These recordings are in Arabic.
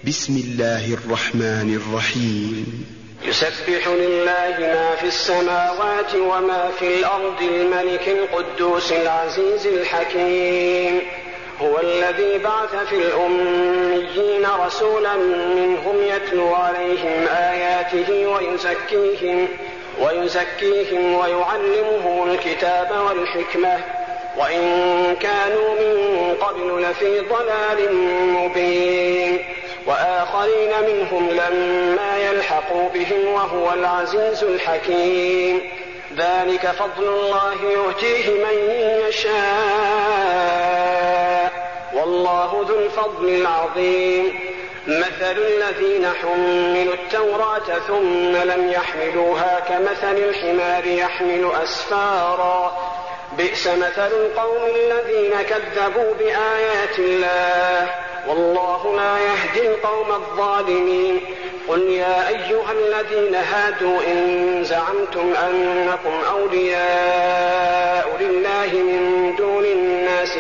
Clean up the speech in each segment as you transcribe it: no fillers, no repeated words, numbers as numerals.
بسم الله الرحمن الرحيم. يسبح لله ما في السماوات وما في الأرض الملك القدوس العزيز الحكيم. هو الذي بعث في الأميين رسولا منهم يتلو عليهم آياته ويزكيهم ويعلمهم الكتاب والحكمة وإن كانوا من قبل لفي ضلال مبين وآخرين منهم لما يلحقوا بهم وهو العزيز الحكيم. ذلك فضل الله يؤتيه من يشاء والله ذو الفضل العظيم. مثل الذين حملوا التوراة ثم لم يحملوها كمثل الحمار يحمل أسفارا بئس مثل القوم الذين كذبوا بآيات الله والله لا يهدي القوم الظالمين. قل يا أيها الذين هادوا إن زعمتم أنكم أولياء لله من دون الناس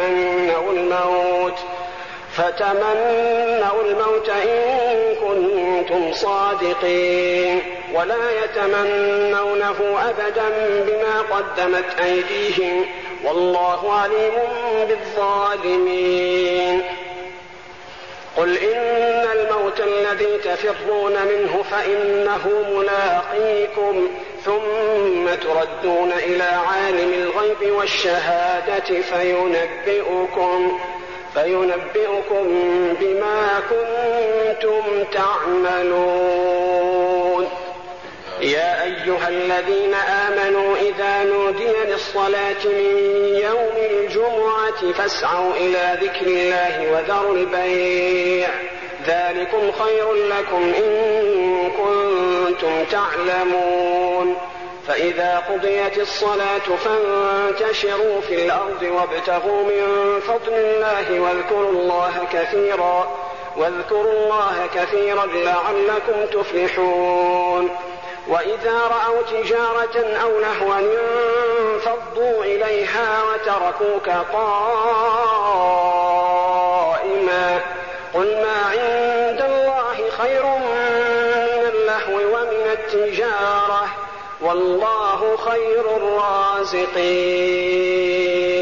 فتمنوا الموت إن كنتم صادقين ولا يتمنونه أبدا بما قدمت أيديهم والله عليم بالظالمين. قل إن الموت الذي تفرون منه فإنه ملاقيكم ثم تردون إلى عالم الغيب والشهادة فينبئكم بما كنتم تعملون. يا أيها الذين آمنوا إذا نودي للصلاة من يوم الجمعة فاسعوا إلى ذكر الله وذروا البيع ذلكم خير لكم إن كنتم تعلمون. فإذا قضيت الصلاة فانتشروا في الأرض وابتغوا من فضل الله واذكروا الله كثيرا لعلكم تفلحون. وإذا رأوا تجارة أو لهوا انفضوا إليها وتركوك قائما قل ما عند الله خير من اللهو ومن التجارة والله خير الرازقين.